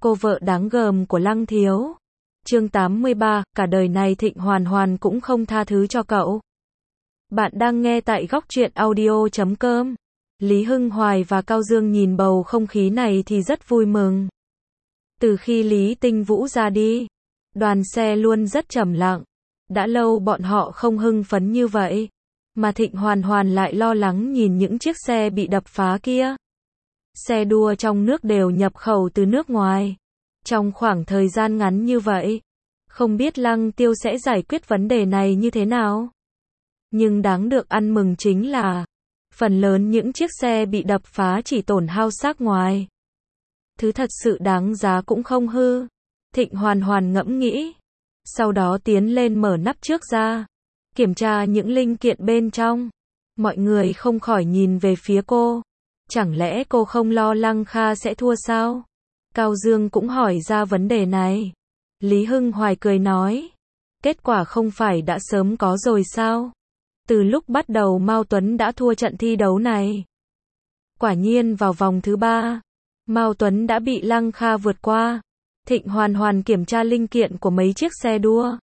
cô vợ đáng gờm của Lăng Thiếu. Chương 83, cả đời này Thịnh Hoàn Hoàn cũng không tha thứ cho cậu. Bạn đang nghe tại góc truyện audio.com. Lý Hưng Hoài và Cao Dương nhìn bầu không khí này thì rất vui mừng. Từ khi Lý Tinh Vũ ra đi, đoàn xe luôn rất trầm lặng. Đã lâu bọn họ không hưng phấn như vậy. Mà Thịnh Hoàn Hoàn lại lo lắng nhìn những chiếc xe bị đập phá kia. Xe đua trong nước đều nhập khẩu từ nước ngoài. Trong khoảng thời gian ngắn như vậy, không biết Lăng Tiêu sẽ giải quyết vấn đề này như thế nào. Nhưng đáng được ăn mừng chính là, phần lớn những chiếc xe bị đập phá chỉ tổn hao xác ngoài. Thứ thật sự đáng giá cũng không hư. Thịnh Hoàn Hoàn ngẫm nghĩ. Sau đó tiến lên mở nắp trước ra, kiểm tra những linh kiện bên trong. Mọi người không khỏi nhìn về phía cô. Chẳng lẽ cô không lo Lăng Kha sẽ thua sao? Cao Dương cũng hỏi ra vấn đề này. Lý Hưng Hoài cười nói. Kết quả không phải đã sớm có rồi sao? Từ lúc bắt đầu Mao Tuấn đã thua trận thi đấu này. Quả nhiên vào vòng thứ 3, Mao Tuấn đã bị Lăng Kha vượt qua. Thịnh Hoàn Hoàn kiểm tra linh kiện của mấy chiếc xe đua.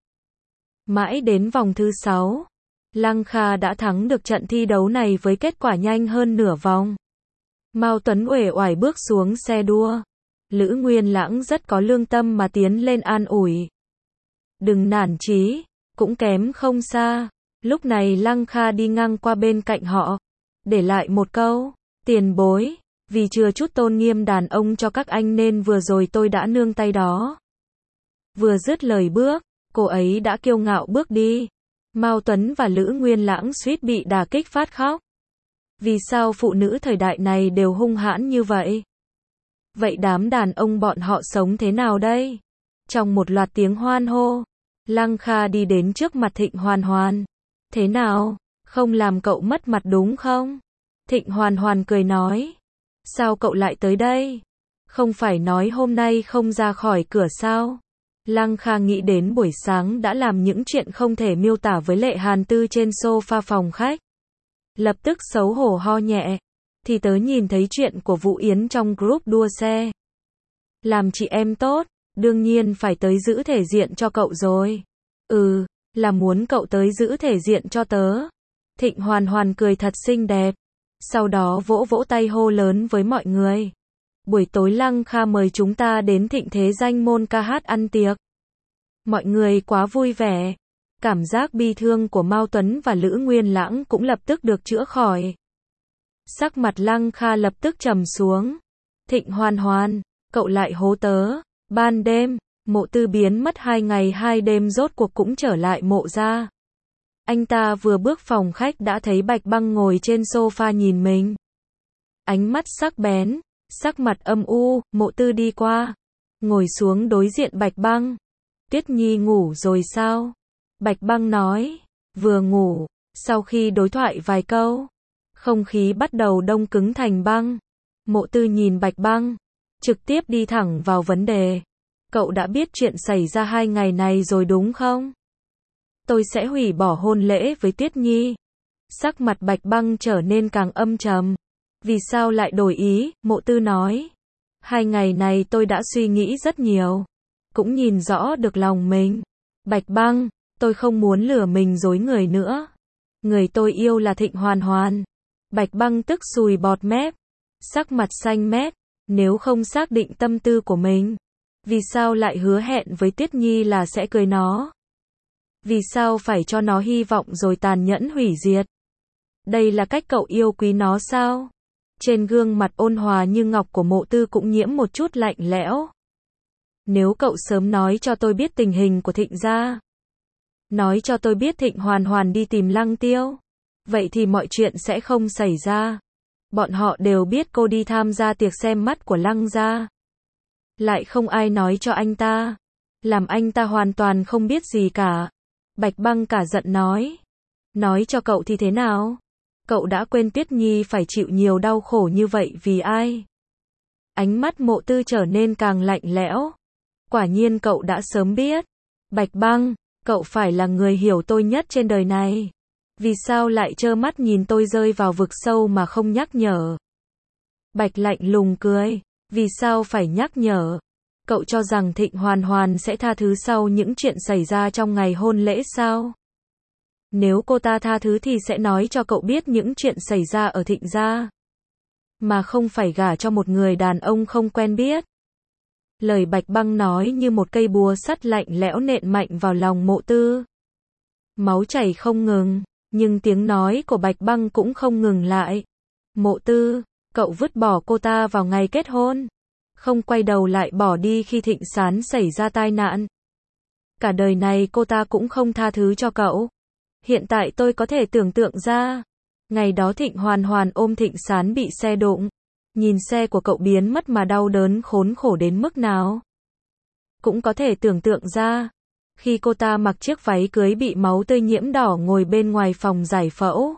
Mãi đến vòng thứ 6, Lăng Kha đã thắng được trận thi đấu này với kết quả nhanh hơn nửa vòng. Mao Tuấn uể oải bước xuống xe đua. Lữ Nguyên Lãng rất có lương tâm mà tiến lên an ủi. Đừng nản chí, cũng kém không xa. Lúc này Lăng Kha đi ngang qua bên cạnh họ, để lại một câu, tiền bối, vì chừa chút tôn nghiêm đàn ông cho các anh nên vừa rồi tôi đã nương tay đó. Vừa dứt lời bước, cô ấy đã kiêu ngạo bước đi. Mao Tuấn và Lữ Nguyên Lãng suýt bị đả kích phát khóc. Vì sao phụ nữ thời đại này đều hung hãn như vậy? Vậy đám đàn ông bọn họ sống thế nào đây? Trong một loạt tiếng hoan hô, Lăng Kha đi đến trước mặt Thịnh Hoàn Hoàn. Thế nào? Không làm cậu mất mặt đúng không? Thịnh Hoàn Hoàn cười nói. Sao cậu lại tới đây? Không phải nói hôm nay không ra khỏi cửa sao? Lăng Kha nghĩ đến buổi sáng đã làm những chuyện không thể miêu tả với Lệ Hàn Tư trên sofa phòng khách. Lập tức xấu hổ ho nhẹ. Thì tớ nhìn thấy chuyện của Vũ Yến trong group đua xe. Làm chị em tốt, đương nhiên phải tới giữ thể diện cho cậu rồi. Là muốn cậu tới giữ thể diện cho tớ. Thịnh Hoàn Hoàn cười thật xinh đẹp. Sau đó vỗ vỗ tay hô lớn với mọi người. Buổi tối Lăng Kha mời chúng ta đến Thịnh Thế Danh Môn ca hát ăn tiệc. Mọi người quá vui vẻ. Cảm giác bi thương của Mao Tuấn và Lữ Nguyên Lãng cũng lập tức được chữa khỏi. Sắc mặt Lăng Kha lập tức trầm xuống. Thịnh Hoàn Hoàn, cậu lại hố tớ. Ban đêm, Mộ Tư biến mất 2 ngày 2 đêm rốt cuộc cũng trở lại mộ ra. Anh ta vừa bước phòng khách đã thấy Bạch Băng ngồi trên sofa nhìn mình. Ánh mắt sắc bén, sắc mặt âm u, Mộ Tư đi qua. Ngồi xuống đối diện Bạch Băng. Tuyết Nhi ngủ rồi sao? Bạch Băng nói, vừa ngủ. Sau khi đối thoại vài câu, không khí bắt đầu đông cứng thành băng. Mộ Tư nhìn Bạch Băng, trực tiếp đi thẳng vào vấn đề. Cậu đã biết chuyện xảy ra 2 ngày này rồi đúng không? Tôi sẽ hủy bỏ hôn lễ với Tuyết Nhi. Sắc mặt Bạch Băng trở nên càng âm trầm. Vì sao lại đổi ý? Mộ Tư nói. 2 ngày này tôi đã suy nghĩ rất nhiều. Cũng nhìn rõ được lòng mình. Bạch Băng, tôi không muốn lừa mình dối người nữa. Người tôi yêu là Thịnh Hoàn Hoàn. Bạch Băng tức sùi bọt mép. Sắc mặt xanh mét. Nếu không xác định tâm tư của mình, vì sao lại hứa hẹn với Tuyết Nhi là sẽ cưới nó? Vì sao phải cho nó hy vọng rồi tàn nhẫn hủy diệt? Đây là cách cậu yêu quý nó sao? Trên gương mặt ôn hòa như ngọc của Mộ Tư cũng nhiễm một chút lạnh lẽo. Nếu cậu sớm nói cho tôi biết tình hình của Thịnh gia, nói cho tôi biết Thịnh Hoàn Hoàn đi tìm Lăng Tiêu, vậy thì mọi chuyện sẽ không xảy ra. Bọn họ đều biết cô đi tham gia tiệc xem mắt của Lăng gia. Lại không ai nói cho anh ta. Làm anh ta hoàn toàn không biết gì cả. Bạch Băng cả giận nói. Nói cho cậu thì thế nào? Cậu đã quên Tuyết Nhi phải chịu nhiều đau khổ như vậy vì ai? Ánh mắt Mộ Tư trở nên càng lạnh lẽo. Quả nhiên cậu đã sớm biết. Bạch Băng, cậu phải là người hiểu tôi nhất trên đời này. Vì sao lại trơ mắt nhìn tôi rơi vào vực sâu mà không nhắc nhở? Bạch lạnh lùng cười. Vì sao phải nhắc nhở? Cậu cho rằng Thịnh Hoàn Hoàn sẽ tha thứ sau những chuyện xảy ra trong ngày hôn lễ sao? Nếu cô ta tha thứ thì sẽ nói cho cậu biết những chuyện xảy ra ở Thịnh gia, mà không phải gả cho một người đàn ông không quen biết. Lời Bạch Băng nói như một cây búa sắt lạnh lẽo nện mạnh vào lòng Mộ Tư. Máu chảy không ngừng, nhưng tiếng nói của Bạch Băng cũng không ngừng lại. Mộ Tư, cậu vứt bỏ cô ta vào ngày kết hôn, không quay đầu lại bỏ đi khi Thịnh Sán xảy ra tai nạn. Cả đời này cô ta cũng không tha thứ cho cậu. Hiện tại tôi có thể tưởng tượng ra, ngày đó Thịnh Hoàn Hoàn ôm Thịnh Sán bị xe đụng, nhìn xe của cậu biến mất mà đau đớn khốn khổ đến mức nào. Cũng có thể tưởng tượng ra, khi cô ta mặc chiếc váy cưới bị máu tươi nhiễm đỏ ngồi bên ngoài phòng giải phẫu,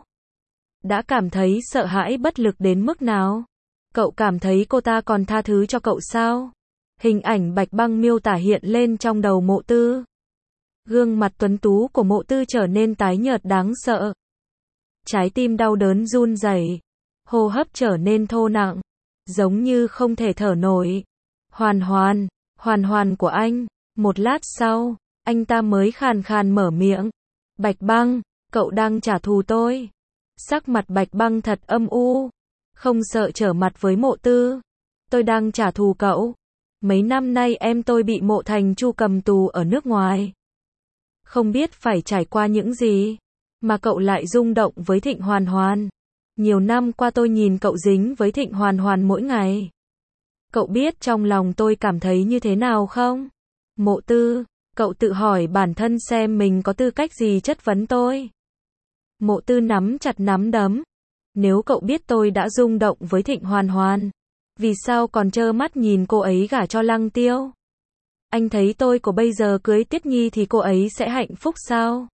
đã cảm thấy sợ hãi bất lực đến mức nào. Cậu cảm thấy cô ta còn tha thứ cho cậu sao? Hình ảnh Bạch Băng miêu tả hiện lên trong đầu Mộ Tư. Gương mặt tuấn tú của Mộ Tư trở nên tái nhợt đáng sợ. Trái tim đau đớn run rẩy, hô hấp trở nên thô nặng, giống như không thể thở nổi. Hoàn Hoàn, Hoàn Hoàn của anh. Một lát sau, anh ta mới khàn khàn mở miệng. Bạch Băng, cậu đang trả thù tôi. Sắc mặt Bạch Băng thật âm u, không sợ trở mặt với Mộ Tư. Tôi đang trả thù cậu. Mấy năm nay em tôi bị Mộ Thành Chu cầm tù ở nước ngoài. Không biết phải trải qua những gì, mà cậu lại rung động với Thịnh Hoàn Hoàn. Nhiều năm qua tôi nhìn cậu dính với Thịnh Hoàn Hoàn mỗi ngày. Cậu biết trong lòng tôi cảm thấy như thế nào không? Mộ Tư, cậu tự hỏi bản thân xem mình có tư cách gì chất vấn tôi. Mộ Tư nắm chặt nắm đấm. Nếu cậu biết tôi đã rung động với Thịnh Hoàn Hoàn, vì sao còn trơ mắt nhìn cô ấy gả cho Lăng Tiêu? Anh thấy tôi của bây giờ cưới Tuyết Nhi thì cô ấy sẽ hạnh phúc sao?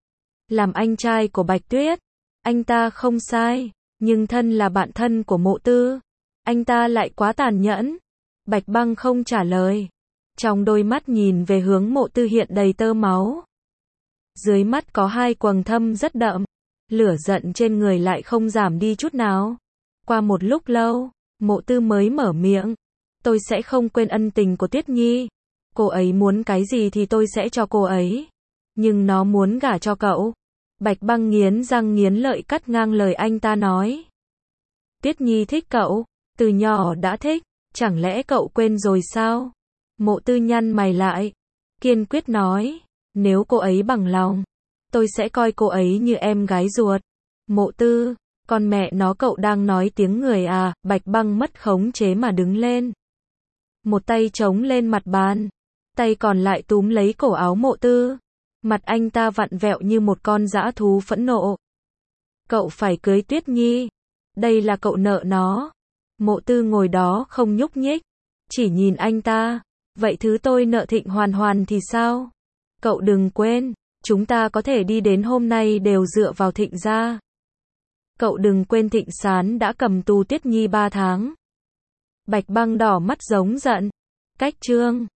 Làm anh trai của Bạch Tuyết, anh ta không sai, nhưng thân là bạn thân của Mộ Tư, anh ta lại quá tàn nhẫn. Bạch Băng không trả lời. Trong đôi mắt nhìn về hướng Mộ Tư hiện đầy tơ máu. Dưới mắt có hai quầng thâm rất đậm. Lửa giận trên người lại không giảm đi chút nào. Qua một lúc lâu, Mộ Tư mới mở miệng. Tôi sẽ không quên ân tình của Tuyết Nhi. Cô ấy muốn cái gì thì tôi sẽ cho cô ấy. Nhưng nó muốn gả cho cậu. Bạch Băng nghiến răng nghiến lợi cắt ngang lời anh ta nói. Tuyết Nhi thích cậu, từ nhỏ đã thích, chẳng lẽ cậu quên rồi sao? Mộ Tư nhăn mày lại, kiên quyết nói, nếu cô ấy bằng lòng, tôi sẽ coi cô ấy như em gái ruột. Mộ Tư, con mẹ nó cậu đang nói tiếng người à? Bạch Băng mất khống chế mà đứng lên. Một tay chống lên mặt bàn, tay còn lại túm lấy cổ áo Mộ Tư. Mặt anh ta vặn vẹo như một con dã thú phẫn nộ. Cậu phải cưới Tuyết Nhi. Đây là cậu nợ nó. Mộ Tư ngồi đó không nhúc nhích, chỉ nhìn anh ta. Vậy thứ tôi nợ Thịnh Hoàn Hoàn thì sao? Cậu đừng quên, chúng ta có thể đi đến hôm nay đều dựa vào Thịnh gia. Cậu đừng quên Thịnh Sán đã cầm tù Tuyết Nhi 3 tháng. Bạch Băng đỏ mắt giống giận. Cách chương